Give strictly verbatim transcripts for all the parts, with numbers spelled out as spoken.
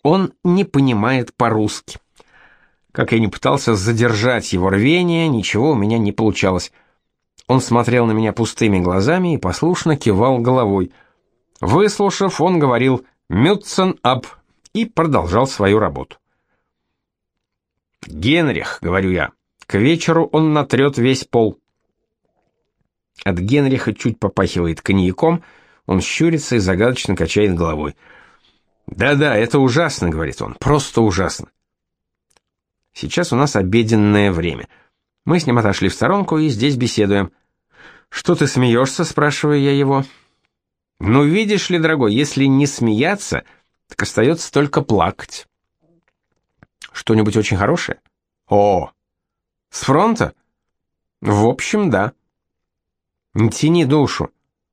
Он не понимает по-русски. Как я ни пытался задержать его рвение, ничего у меня не получалось. Он смотрел на меня пустыми глазами и послушно кивал головой. Выслушав, он говорил «Мюцен ап» и продолжал свою работу. «Генрих», — говорю я, — «к вечеру он натрет весь пол». От Генриха чуть попахивает коньяком, он щурится и загадочно качает головой. «Да-да, это ужасно», — говорит он, — «просто ужасно». Сейчас у нас обеденное время. Мы с ним отошли в сторонку и здесь беседуем. «Что ты смеешься?» — спрашиваю я его. «Ну, видишь ли, дорогой, если не смеяться, так остается только плакать». «Что-нибудь очень хорошее?» «О, с фронта?» «В общем, да». «Не тяни душу».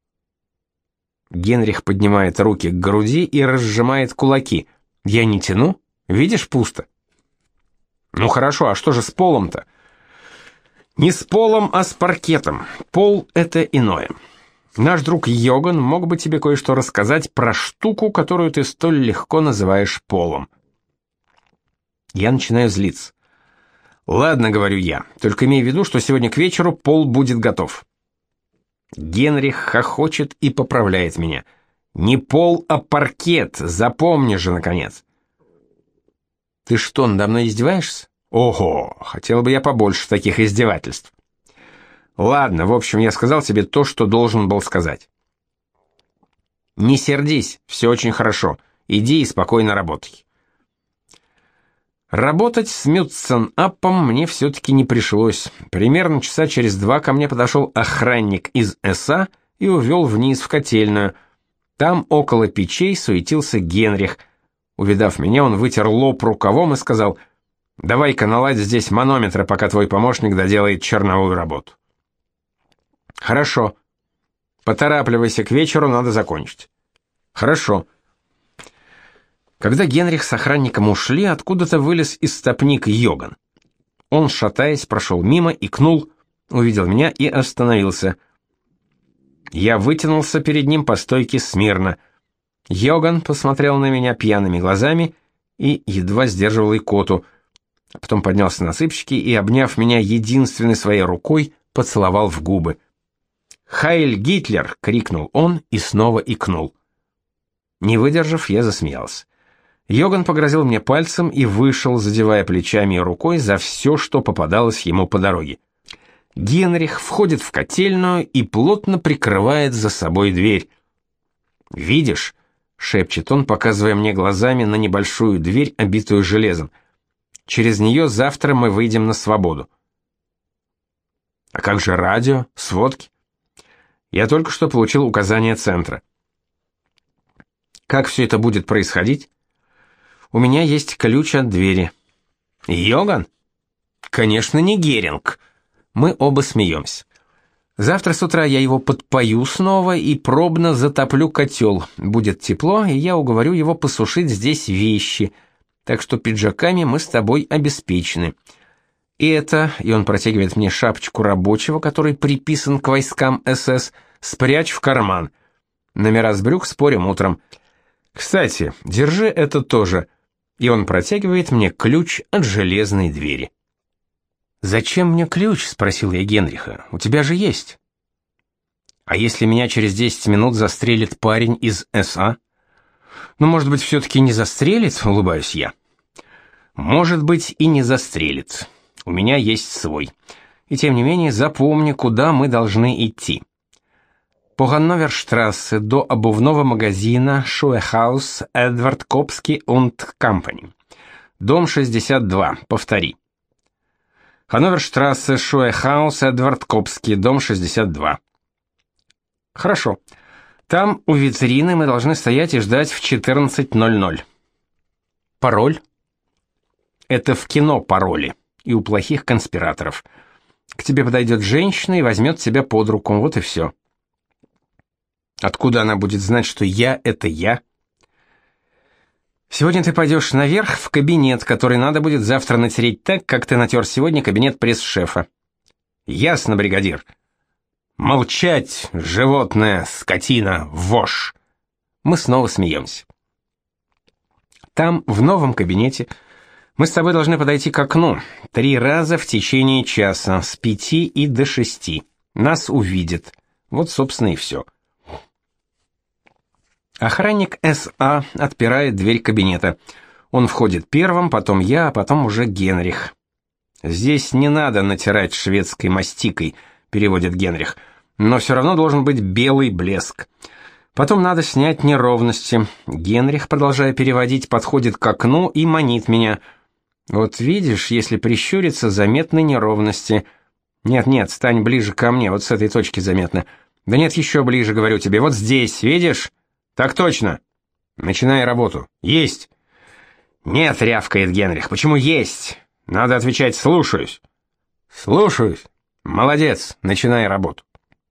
Генрих поднимает руки к груди и разжимает кулаки. «Я не тяну? Видишь, пусто». «Ну хорошо, а что же с полом-то?» «Не с полом, а с паркетом. Пол — это иное. Наш друг Йоган мог бы тебе кое-что рассказать про штуку, которую ты столь легко называешь полом». Я начинаю злиться. «Ладно, — говорю я, — только имей в виду, что сегодня к вечеру пол будет готов». Генрих хохочет и поправляет меня. «Не пол, а паркет, запомни же, наконец». «Ты что, надо мной издеваешься?» «Ого, хотел бы я побольше таких издевательств». «Ладно, в общем, я сказал тебе то, что должен был сказать». «Не сердись, все очень хорошо. Иди и спокойно работай». Работать с Мюцен-апом мне все-таки не пришлось. Примерно часа через два ко мне подошел охранник из эс а и увел вниз в котельную. Там около печей суетился Генрих. Увидав меня, он вытер лоб рукавом и сказал: «Давай-ка наладь здесь манометры, пока твой помощник доделает черновую работу». «Хорошо. Поторапливайся, к вечеру надо закончить». «Хорошо». Когда Генрих с охранником ушли, откуда-то вылез из стопник Йоган. Он, шатаясь, прошел мимо, икнул, увидел меня и остановился. Я вытянулся перед ним по стойке смирно. Йоган посмотрел на меня пьяными глазами и едва сдерживал икоту, а потом поднялся на цыпочки и, обняв меня единственной своей рукой, поцеловал в губы. «Хайль Гитлер!» — крикнул он и снова икнул. Не выдержав, я засмеялся. Йоган погрозил мне пальцем и вышел, задевая плечами и рукой за все, что попадалось ему по дороге. Генрих входит в котельную и плотно прикрывает за собой дверь. «Видишь?» — шепчет он, показывая мне глазами на небольшую дверь, обитую железом. «Через нее завтра мы выйдем на свободу». «А как же радио, сводки?» «Я только что получил указание центра». «Как все это будет происходить?» «У меня есть ключ от двери». «Йоган?» «Конечно, не Геринг». Мы оба смеемся. «Завтра с утра я его подпою снова и пробно затоплю котел. Будет тепло, и я уговорю его посушить здесь вещи. Так что пиджаками мы с тобой обеспечены. И это, и он протягивает мне шапочку рабочего, который приписан к войскам эс эс, спрячь в карман. Номера с брюк спорим утром. Кстати, держи это тоже». И он протягивает мне ключ от железной двери. «Зачем мне ключ?» — спросил я Генриха. «У тебя же есть». «А если меня через десять минут застрелит парень из эс а?» «Ну, может быть, все-таки не застрелит?» — улыбаюсь я. «Может быть, и не застрелит. У меня есть свой. И тем не менее, запомни, куда мы должны идти. По Ганноверштрассе до обувного магазина Schuhehaus Эдвард Копский und Company. Дом шестьдесят два. Повтори. Ганноверштрассе, Schuhehaus Эдвард Копский, дом шестьдесят два. Хорошо. Там у витрины мы должны стоять и ждать в четырнадцать ноль ноль. Пароль? Это в кино пароли. И у плохих конспираторов. К тебе подойдет женщина и возьмет тебя под руку. Вот и все. Откуда она будет знать, что я — это я? Сегодня ты пойдешь наверх в кабинет, который надо будет завтра натереть так, как ты натер сегодня кабинет пресс-шефа. Ясно, бригадир? Молчать, животное, скотина, вошь. Мы снова смеемся. Там, в новом кабинете, мы с тобой должны подойти к окну три раза в течение часа, с пяти и до шести. Нас увидят. Вот, собственно, и все. Охранник эс а отпирает дверь кабинета. Он входит первым, потом я, а потом уже Генрих. «Здесь не надо натирать шведской мастикой», — переводит Генрих, «но все равно должен быть белый блеск. Потом надо снять неровности». Генрих, продолжая переводить, подходит к окну и манит меня. «Вот видишь, если прищуриться, заметны неровности». «Нет-нет, стань ближе ко мне, вот с этой точки заметно». «Да нет, еще ближе, говорю тебе, вот здесь, видишь?» «Так точно». «Начинай работу». «Есть». «Нет», — рявкает Генрих, «почему есть?» «Надо отвечать «слушаюсь». «Слушаюсь». «Молодец, начинай работу».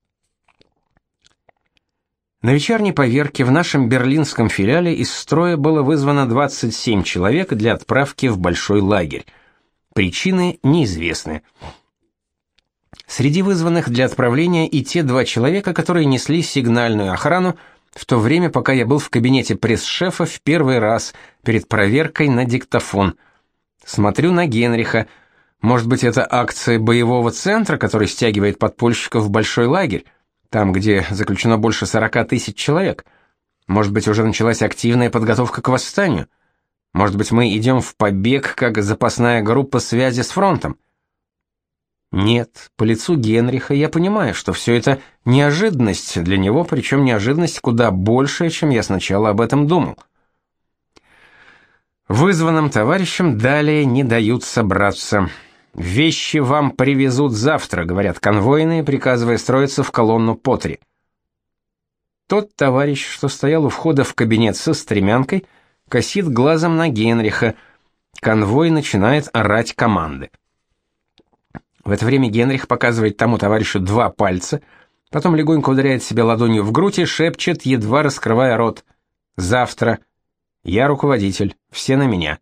На вечерней поверке в нашем берлинском филиале из строя было вызвано двадцать семь человек для отправки в большой лагерь. Причины неизвестны. Среди вызванных для отправления и те два человека, которые несли сигнальную охрану, в то время, пока я был в кабинете пресс-шефа в первый раз перед проверкой на диктофон. Смотрю на Генриха. Может быть, это акция боевого центра, который стягивает подпольщиков в большой лагерь, там, где заключено больше сорока тысяч человек? Может быть, уже началась активная подготовка к восстанию? Может быть, мы идем в побег, как запасная группа связи с фронтом? Нет, по лицу Генриха я понимаю, что все это неожиданность для него, причем неожиданность куда большая, чем я сначала об этом думал. Вызванным товарищам далее не дают собраться. «Вещи вам привезут завтра», — говорят конвойные, приказывая строиться в колонну по три. Тот товарищ, что стоял у входа в кабинет со стремянкой, косит глазом на Генриха. Конвой начинает орать команды. В это время Генрих показывает тому товарищу два пальца, потом легонько ударяет себя ладонью в грудь и шепчет, едва раскрывая рот: «Завтра. Я руководитель. Все на меня».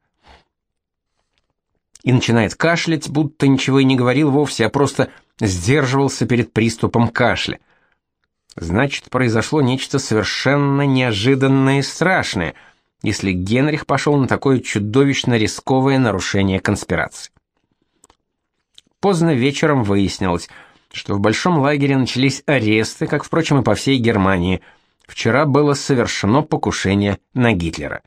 И начинает кашлять, будто ничего и не говорил вовсе, а просто сдерживался перед приступом кашля. Значит, произошло нечто совершенно неожиданное и страшное, если Генрих пошел на такое чудовищно рисковое нарушение конспирации. Поздно вечером выяснилось, что в большом лагере начались аресты, как, впрочем, и по всей Германии. Вчера было совершено покушение на Гитлера.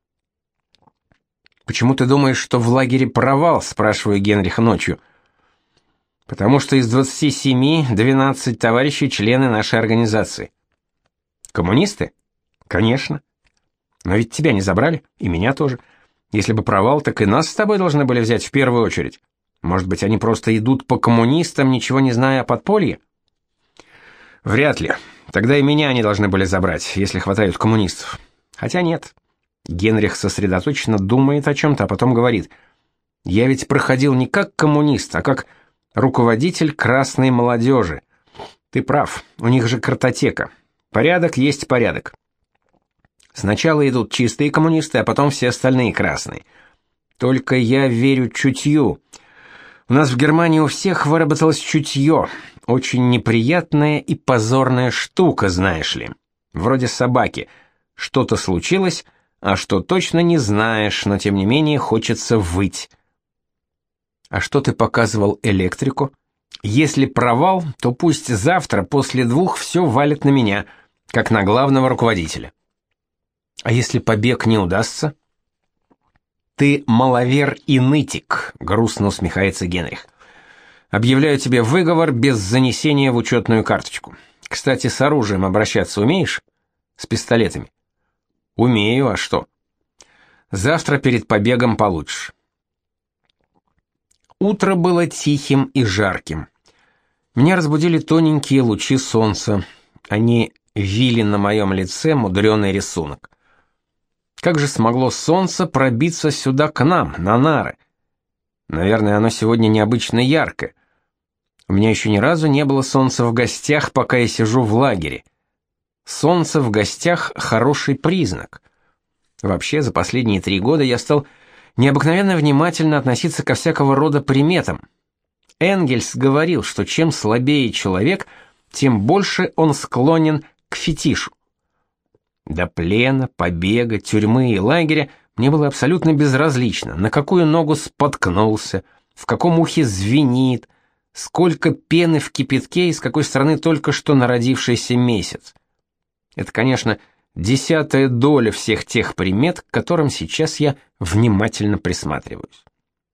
«Почему ты думаешь, что в лагере провал?» — спрашиваю Генриха ночью. «Потому что из двадцати семи двенадцать товарищей члены нашей организации». «Коммунисты?» «Конечно». «Но ведь тебя не забрали, и меня тоже. Если бы провал, так и нас с тобой должны были взять в первую очередь. Может быть, они просто идут по коммунистам, ничего не зная о подполье?» «Вряд ли. Тогда и меня они должны были забрать, если хватает коммунистов. Хотя нет». Генрих сосредоточенно думает о чем-то, а потом говорит: «Я ведь проходил не как коммунист, а как руководитель красной молодежи. Ты прав, у них же картотека. Порядок есть порядок. Сначала идут чистые коммунисты, а потом все остальные красные. Только я верю чутью. У нас в Германии у всех выработалось чутье. Очень неприятная и позорная штука, знаешь ли. Вроде собаки. Что-то случилось, а что точно не знаешь, но тем не менее хочется выть». «А что ты показывал электрику?» «Если провал, то пусть завтра после двух все валит на меня, как на главного руководителя». «А если побег не удастся?» «Ты маловер и нытик», — грустно усмехается Генрих. «Объявляю тебе выговор без занесения в учетную карточку. Кстати, с оружием обращаться умеешь? С пистолетами?» «Умею, а что?» «Завтра перед побегом получишь». Утро было тихим и жарким. Меня разбудили тоненькие лучи солнца. Они вили на моем лице мудреный рисунок. Как же смогло солнце пробиться сюда к нам, на нары? Наверное, оно сегодня необычно яркое. У меня еще ни разу не было солнца в гостях, пока я сижу в лагере. Солнце в гостях — хороший признак. Вообще, за последние три года я стал необыкновенно внимательно относиться ко всякого рода приметам. Энгельс говорил, что чем слабее человек, тем больше он склонен к фетишу. До плена, побега, тюрьмы и лагеря Мне было абсолютно безразлично, на какую ногу споткнулся, в каком ухе звенит, сколько пены в кипятке и с какой стороны только что народившийся месяц. Это, конечно, десятая доля всех тех примет, к которым сейчас я внимательно присматриваюсь.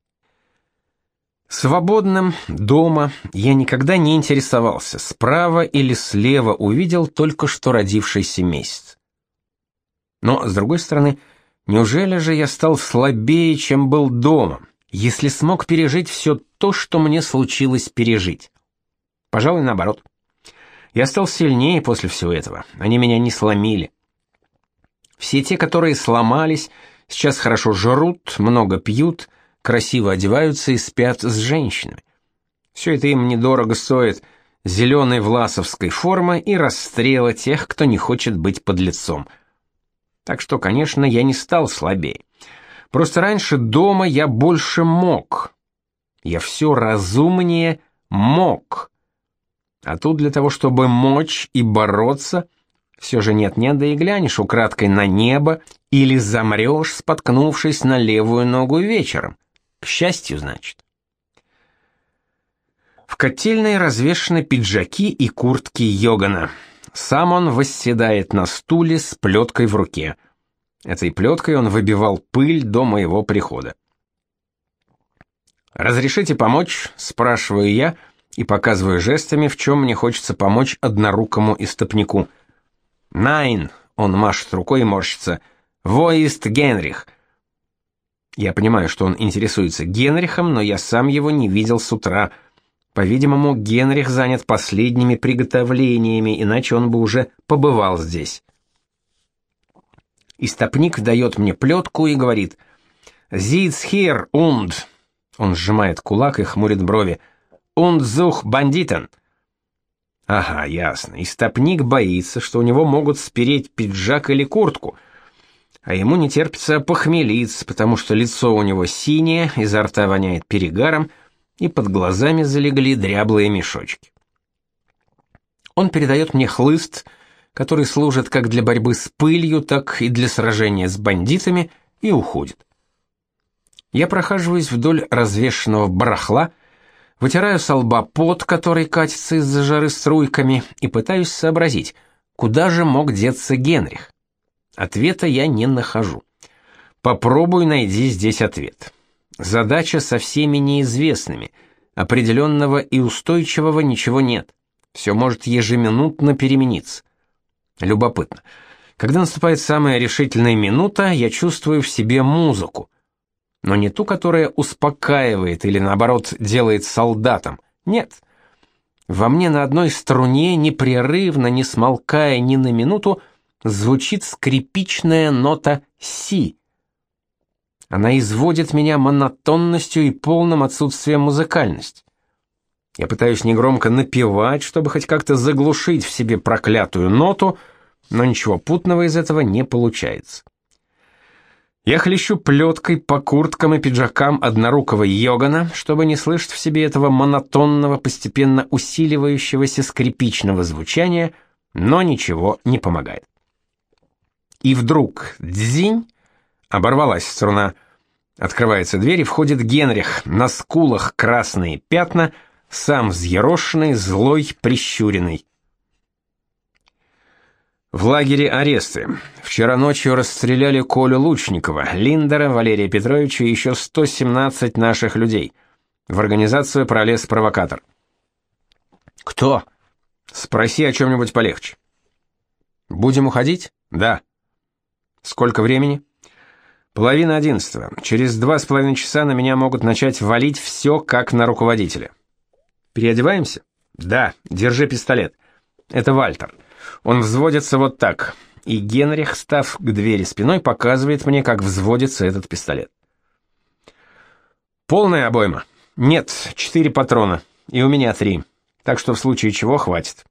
Свободным, дома, я никогда не интересовался, справа или слева увидел только что родившийся месяц. Но, с другой стороны, неужели же я стал слабее, чем был дома, если смог пережить все то, что мне случилось пережить? Пожалуй, наоборот. Я стал сильнее после всего этого, они меня не сломили. Все те, которые сломались, сейчас хорошо жрут, много пьют, красиво одеваются и спят с женщинами. Все это им недорого стоит, зеленой власовской формы и расстрела тех, кто не хочет быть подлецом. Так что, конечно, я не стал слабее. Просто раньше дома я больше мог. Я все разумнее мог. А тут для того, чтобы мочь и бороться, все же нет-нет, да и глянешь украдкой на небо или замрешь, споткнувшись на левую ногу вечером. К счастью, значит. В котельной развешаны пиджаки и куртки Йогана. Сам он восседает на стуле с плеткой в руке. Этой плеткой он выбивал пыль до моего прихода. «Разрешите помочь?» — спрашиваю я и показываю жестами, в чем мне хочется помочь однорукому истопнику. «Найн!» — он машет рукой и морщится. «Во ист Генрих!» Я понимаю, что он интересуется Генрихом, но я сам его не видел с утра. По-видимому, Генрих занят последними приготовлениями, иначе он бы уже побывал здесь. Истопник дает мне плетку и говорит: «Sitz hier und...» Он сжимает кулак и хмурит брови. «Und such Banditen». Ага, ясно. Истопник боится, что у него могут спереть пиджак или куртку, а ему не терпится похмелиться, потому что лицо у него синее, изо рта воняет перегаром, и под глазами залегли дряблые мешочки. Он передает мне хлыст, который служит как для борьбы с пылью, так и для сражения с бандитами, и уходит. Я прохаживаюсь вдоль развешанного барахла, вытираю со лба пот, который катится из-за жары струйками, и пытаюсь сообразить, куда же мог деться Генрих. Ответа я не нахожу. Попробуй найди здесь ответ. Задача со всеми неизвестными. Определенного и устойчивого ничего нет. Все может ежеминутно перемениться. Любопытно. Когда наступает самая решительная минута, я чувствую в себе музыку. Но не ту, которая успокаивает или, наоборот, делает солдатом. Нет. Во мне на одной струне, непрерывно, не смолкая ни на минуту, звучит скрипичная нота «си». Она изводит меня монотонностью и полным отсутствием музыкальности. Я пытаюсь негромко напевать, чтобы хоть как-то заглушить в себе проклятую ноту, но ничего путного из этого не получается. Я хлещу плеткой по курткам и пиджакам однорукого Йогана, чтобы не слышать в себе этого монотонного, постепенно усиливающегося скрипичного звучания, но ничего не помогает. И вдруг дзинь, оборвалась струна. Открывается дверь, и входит Генрих, на скулах красные пятна, сам взъерошенный, злой, прищуренный. В лагере аресты. Вчера ночью расстреляли Колю Лучникова, Линдера, Валерия Петровича и еще сто семнадцать наших людей. В организацию пролез провокатор. Кто? Спроси о чем-нибудь полегче. Будем уходить? Да. Сколько времени? Половина одиннадцатого. Через два с половиной часа на меня могут начать валить все, как на руководителя. Переодеваемся? Да. Держи пистолет. Это Вальтер. Он взводится вот так. И Генрих, став к двери спиной, показывает мне, как взводится этот пистолет. Полная обойма? Нет, четыре патрона. И у меня три. Так что в случае чего хватит.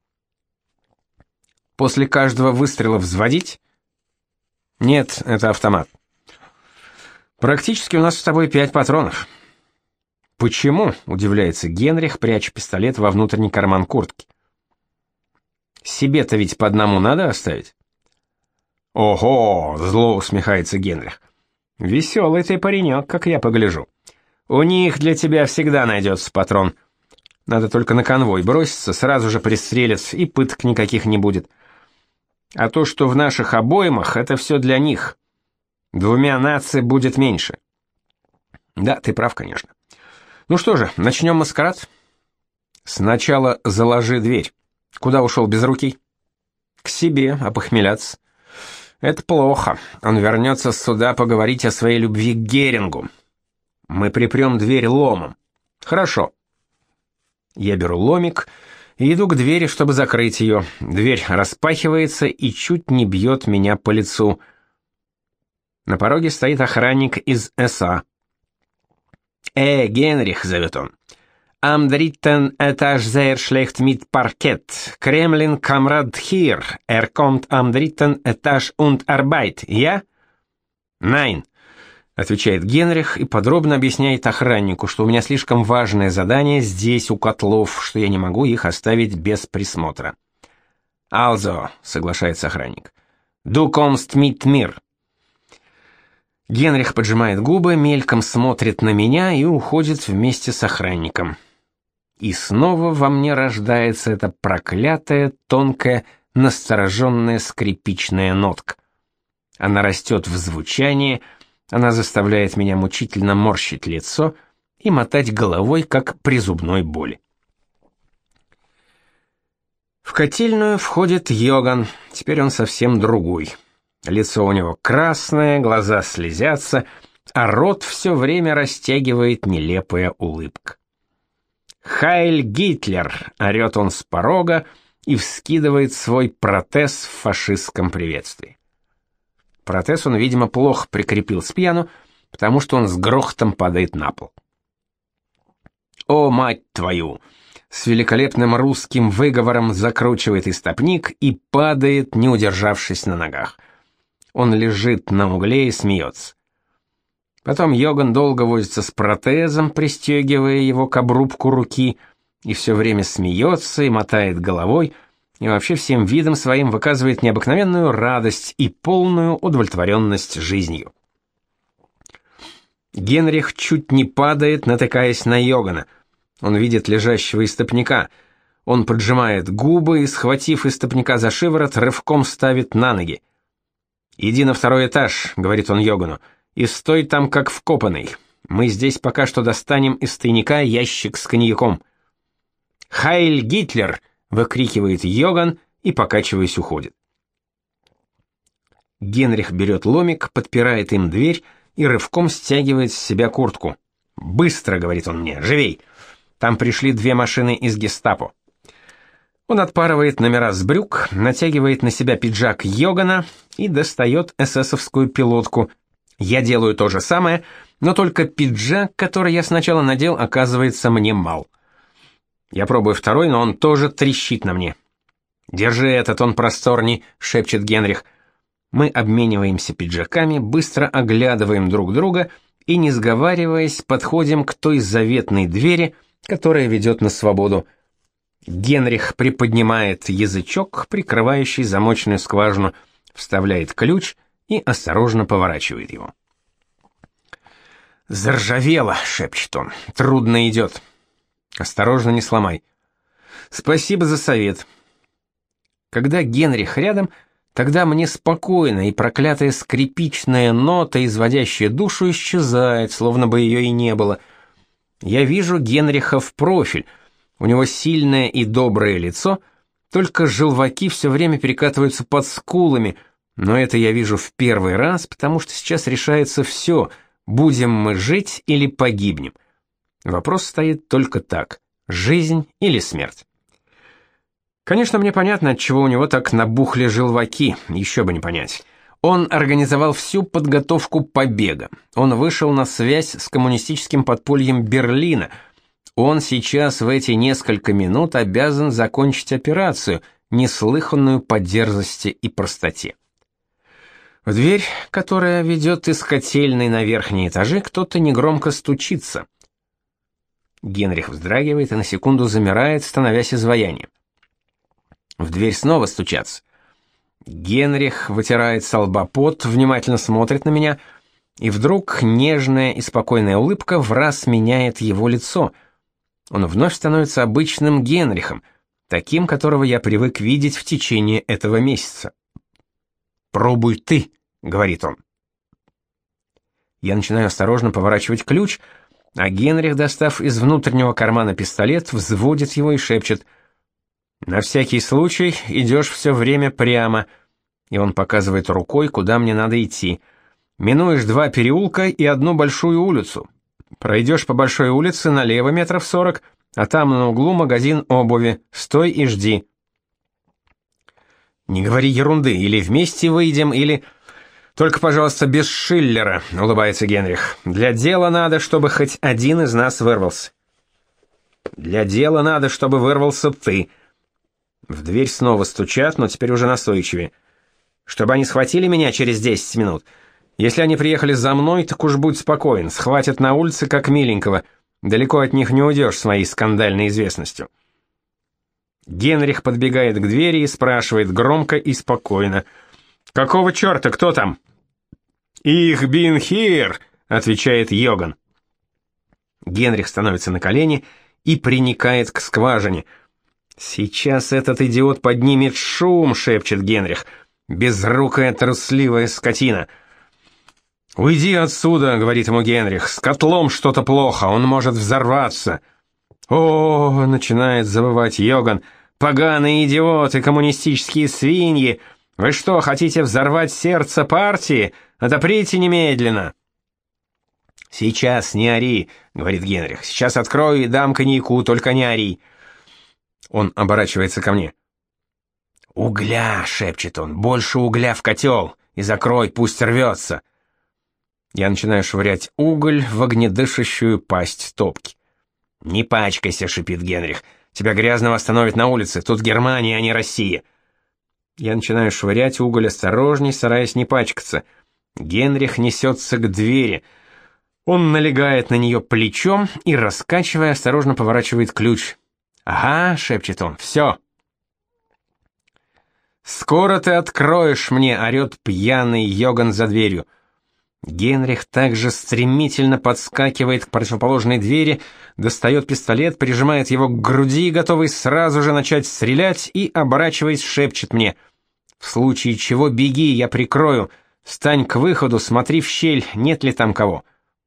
После каждого выстрела взводить? Нет, это автомат. Практически у нас с тобой пять патронов. Почему? Удивляется Генрих, пряча пистолет во внутренний карман куртки. Себе-то ведь по одному надо оставить? Ого, зло усмехается Генрих. Веселый ты паренек, как я погляжу. У них для тебя всегда найдется патрон. Надо только на конвой броситься, сразу же пристрелят, и пыток никаких не будет. А то, что в наших обоймах, это все для них. Двумя наций будет меньше. Да, ты прав, конечно. Ну что же, начнем маскарад? Сначала заложи дверь. Куда ушел Безрукий? К себе, опохмеляться. Это плохо. Он вернется сюда поговорить о своей любви к Герингу. Мы припрем дверь ломом. Хорошо. Я беру ломик и иду к двери, чтобы закрыть ее. Дверь распахивается и чуть не бьет меня по лицу. На пороге стоит охранник из эс а. «Э, Генрих», — зовет он. «Am dritten Etage sehr schlecht mit Parkett. Kremlin Kamrad hier. Er kommt am dritten Etage und Arbeit. Ja?» «Nein», — отвечает Генрих и подробно объясняет охраннику, что у меня слишком важное задание здесь, у котлов, что я не могу их оставить без присмотра. «Also», — соглашается охранник. «Du kommst mit mir». Генрих поджимает губы, мельком смотрит на меня и уходит вместе с охранником. И снова во мне рождается эта проклятая, тонкая, настороженная скрипичная нотка. Она растет в звучании, она заставляет меня мучительно морщить лицо и мотать головой, как при зубной боли. В котельную входит Йоган, теперь он совсем другой. Лицо у него красное, глаза слезятся, а рот все время растягивает нелепая улыбка. «Хайль Гитлер!» — орет он с порога и вскидывает свой протез в фашистском приветствии. Протез он, видимо, плохо прикрепил с пьяну, потому что он с грохотом падает на пол. «О, мать твою!» — с великолепным русским выговором закручивает истопник и падает, не удержавшись на ногах. Он лежит на угле и смеется. Потом Йоган долго возится с протезом, пристегивая его к обрубку руки, и все время смеется и мотает головой, и вообще всем видом своим выказывает необыкновенную радость и полную удовлетворенность жизнью. Генрих чуть не падает, натыкаясь на Йогана. Он видит лежащего истопника. Он поджимает губы и, схватив истопника за шиворот, рывком ставит на ноги. «Иди на второй этаж», — говорит он Йогану, — «и стой там как вкопанный. Мы здесь пока что достанем из тайника ящик с коньяком». «Хайль Гитлер!» — выкрикивает Йоган и, покачиваясь, уходит. Генрих берет ломик, подпирает им дверь и рывком стягивает с себя куртку. «Быстро!» — говорит он мне, — «живей! Там пришли две машины из гестапо». Он отпарывает номера с брюк, натягивает на себя пиджак Йогана и достает эсэсовскую пилотку. Я делаю то же самое, но только пиджак, который я сначала надел, оказывается мне мал. Я пробую второй, но он тоже трещит на мне. «Держи этот, он просторней», — шепчет Генрих. Мы обмениваемся пиджаками, быстро оглядываем друг друга и, не сговариваясь, подходим к той заветной двери, которая ведет на свободу. Генрих приподнимает язычок, прикрывающий замочную скважину, вставляет ключ и осторожно поворачивает его. «Заржавело», — шепчет он, — «трудно идет. Осторожно, не сломай». «Спасибо за совет». Когда Генрих рядом, тогда мне спокойно, и проклятая скрипичная нота, изводящая душу, исчезает, словно бы ее и не было. Я вижу Генриха в профиль. У него сильное и доброе лицо, только желваки все время перекатываются под скулами, но это я вижу в первый раз, потому что сейчас решается все: будем мы жить или погибнем. Вопрос стоит только так: жизнь или смерть. Конечно, мне понятно, отчего у него так набухли желваки, еще бы не понять. Он организовал всю подготовку побега. Он вышел на связь с коммунистическим подпольем Берлина. Он сейчас в эти несколько минут обязан закончить операцию, неслыханную по дерзости и простоте. В дверь, которая ведет из котельной на верхние этажи, кто-то негромко стучится. Генрих вздрагивает и на секунду замирает, становясь изваянием. В дверь снова стучатся. Генрих вытирает со лба пот, внимательно смотрит на меня. И вдруг нежная и спокойная улыбка враз меняет его лицо. Он вновь становится обычным Генрихом, таким, которого я привык видеть в течение этого месяца. «Пробуй ты», — говорит он. Я начинаю осторожно поворачивать ключ, а Генрих, достав из внутреннего кармана пистолет, взводит его и шепчет: «На всякий случай идешь все время прямо», и он показывает рукой, куда мне надо идти. «Минуешь два переулка и одну большую улицу. Пройдешь по большой улице налево метров сорок, а там на углу магазин обуви. Стой и жди». «Не говори ерунды, или вместе выйдем, или...» «Только, пожалуйста, без Шиллера», — улыбается Генрих. «Для дела надо, чтобы хоть один из нас вырвался». «Для дела надо, чтобы вырвался ты». В дверь снова стучат, но теперь уже настойчивее. «Чтобы они схватили меня через десять минут. Если они приехали за мной, так уж будь спокоен, схватят на улице как миленького. Далеко от них не уйдешь с моей скандальной известностью». Генрих подбегает к двери и спрашивает громко и спокойно: «Какого черта, кто там?» «Ich bin hier», — отвечает Йоган. Генрих становится на колени и приникает к скважине. «Сейчас этот идиот поднимет шум», — шепчет Генрих. «Безрукая трусливая скотина». «Уйди отсюда», — говорит ему Генрих. «С котлом что-то плохо, он может взорваться». «О, — начинает завывать Йоган, — поганые идиоты, коммунистические свиньи! Вы что, хотите взорвать сердце партии? Отоприте немедленно!» «Сейчас не ори», — говорит Генрих. «Сейчас открою и дам коньяку, только не ори». Он оборачивается ко мне. «Угля», — шепчет он, — «больше угля в котел, и закрой, пусть рвется». Я начинаю швырять уголь в огнедышащую пасть топки. «Не пачкайся», — шипит Генрих. «Тебя грязного остановят на улице, тут Германия, а не Россия». Я начинаю швырять уголь осторожней, стараясь не пачкаться. Генрих несется к двери. Он налегает на нее плечом и, раскачивая, осторожно поворачивает ключ. «Ага», — шепчет он, — «все». «Скоро ты откроешь мне», — орет пьяный Йоган за дверью. Генрих также стремительно подскакивает к противоположной двери, достает пистолет, прижимает его к груди, готовый сразу же начать стрелять, и, оборачиваясь, шепчет мне: «В случае чего беги, я прикрою. Встань к выходу, смотри в щель, нет ли там кого».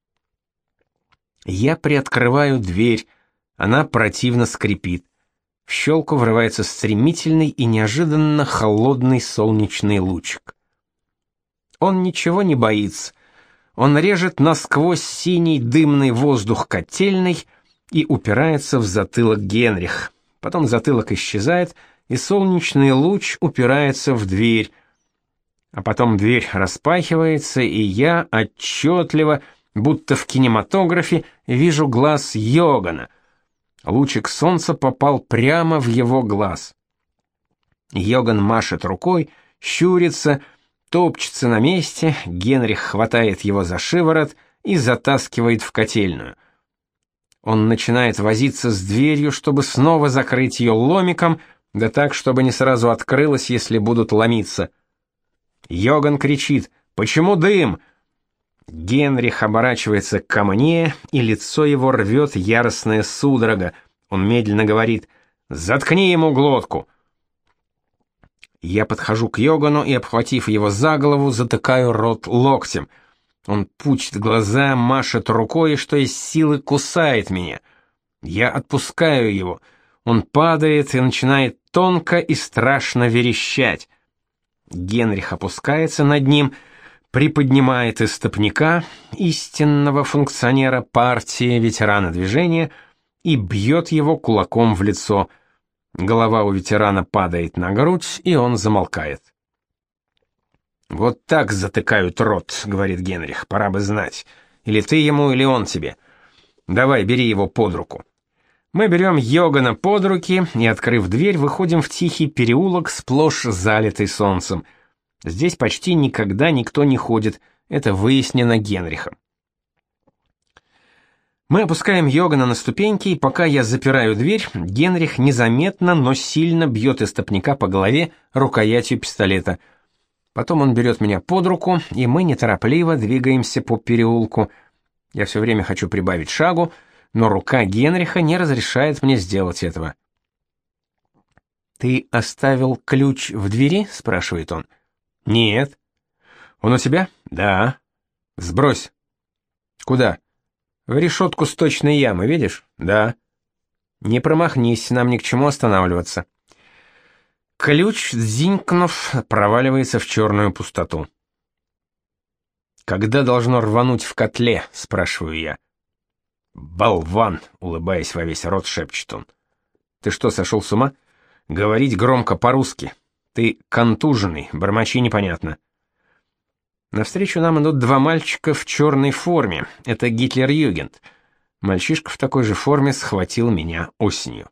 Я приоткрываю дверь, она противно скрипит. В щелку врывается стремительный и неожиданно холодный солнечный лучик. Он ничего не боится. Он режет насквозь синий дымный воздух котельной и упирается в затылок Генрих. Потом затылок исчезает, и солнечный луч упирается в дверь. А потом дверь распахивается, и я отчетливо, будто в кинематографе, вижу глаз Йогана. Лучик солнца попал прямо в его глаз. Йоган машет рукой, щурится, топчется на месте, Генрих хватает его за шиворот и затаскивает в котельную. Он начинает возиться с дверью, чтобы снова закрыть ее ломиком, да так, чтобы не сразу открылась, если будут ломиться. Йоган кричит: «Почему дым?» Генрих оборачивается ко мне, и лицо его рвет яростная судорога. Он медленно говорит: «Заткни ему глотку». Я подхожу к Йогану и, обхватив его за голову, затыкаю рот локтем. Он пучит глаза, машет рукой и, что из силы, кусает меня. Я отпускаю его. Он падает и начинает тонко и страшно верещать. Генрих опускается над ним, приподнимает истопника, истинного функционера партии ветерана движения, и бьет его кулаком в лицо. Голова у ветерана падает на грудь, и он замолкает. «Вот так затыкают рот», — говорит Генрих, — «пора бы знать. Или ты ему, или он тебе. Давай, бери его под руку». Мы берем Йогана под руки и, открыв дверь, выходим в тихий переулок, сплошь залитый солнцем. Здесь почти никогда никто не ходит, это выяснено Генрихом. Мы опускаем Йогана на ступеньки, и пока я запираю дверь, Генрих незаметно, но сильно бьет истопника по голове рукоятью пистолета. Потом он берет меня под руку, и мы неторопливо двигаемся по переулку. Я все время хочу прибавить шагу, но рука Генриха не разрешает мне сделать этого. «Ты оставил ключ в двери?» — спрашивает он. «Нет». «Он у тебя?» «Да». «Сбрось». «Куда?» «В решетку сточной ямы, видишь?» «Да». «Не промахнись, нам ни к чему останавливаться». Ключ, дзинькнув, проваливается в черную пустоту. «Когда должно рвануть в котле?» — спрашиваю я. «Болван!» — улыбаясь во весь рот, шепчет он. «Ты что, сошел с ума? Говорить громко по-русски. Ты контуженный, бормочи непонятно». Навстречу нам идут два мальчика в черной форме. Это Гитлер-Югент. Мальчишка в такой же форме схватил меня осенью.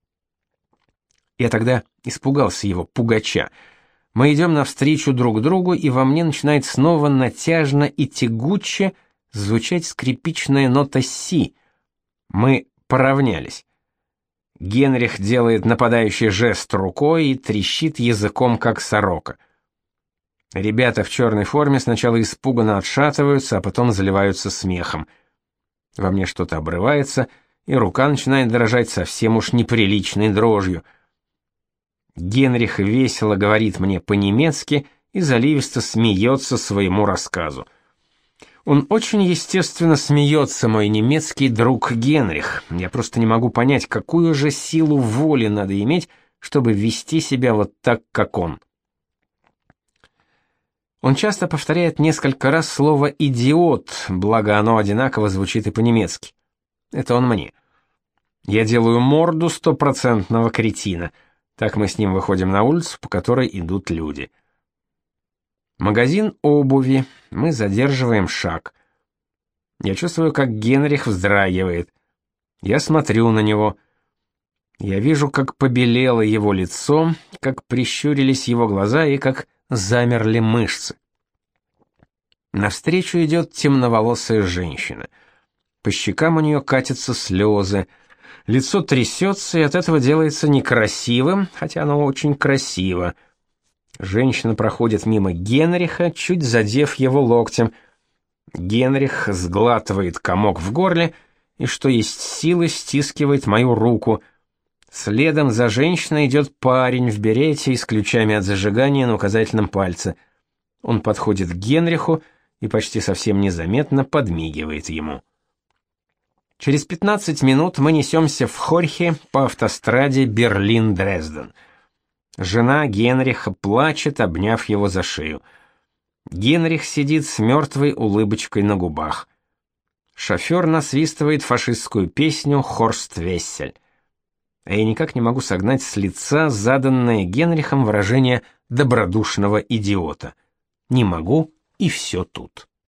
Я тогда испугался его пугача. Мы идем навстречу друг другу, и во мне начинает снова натяжно и тягуче звучать скрипичная нота си. Мы поравнялись. Генрих делает нападающий жест рукой и трещит языком, как сорока. Ребята в черной форме сначала испуганно отшатываются, а потом заливаются смехом. Во мне что-то обрывается, и рука начинает дрожать совсем уж неприличной дрожью. Генрих весело говорит мне по-немецки и заливисто смеется своему рассказу. Он очень естественно смеется, мой немецкий друг Генрих. Я просто не могу понять, какую же силу воли надо иметь, чтобы вести себя вот так, как он. Он часто повторяет несколько раз слово «идиот», благо оно одинаково звучит и по-немецки. Это он мне. Я делаю морду стопроцентного кретина. Так мы с ним выходим на улицу, по которой идут люди. Магазин обуви. Мы задерживаем шаг. Я чувствую, как Генрих вздрагивает. Я смотрю на него. Я вижу, как побелело его лицо, как прищурились его глаза и как замерли мышцы. Навстречу идет темноволосая женщина. По щекам у нее катятся слезы. Лицо трясется и от этого делается некрасивым, хотя оно очень красиво. Женщина проходит мимо Генриха, чуть задев его локтем. Генрих сглатывает комок в горле и, что есть силы, стискивает мою руку. Следом за женщиной идет парень в берете и с ключами от зажигания на указательном пальце. Он подходит к Генриху и почти совсем незаметно подмигивает ему. Через пятнадцать минут мы несемся в Хорхе по автостраде Берлин-Дрезден. Жена Генриха плачет, обняв его за шею. Генрих сидит с мертвой улыбочкой на губах. Шофер насвистывает фашистскую песню «Хорст Вессель». А я никак не могу согнать с лица заданное Генрихом выражение добродушного идиота. Не могу, и все тут.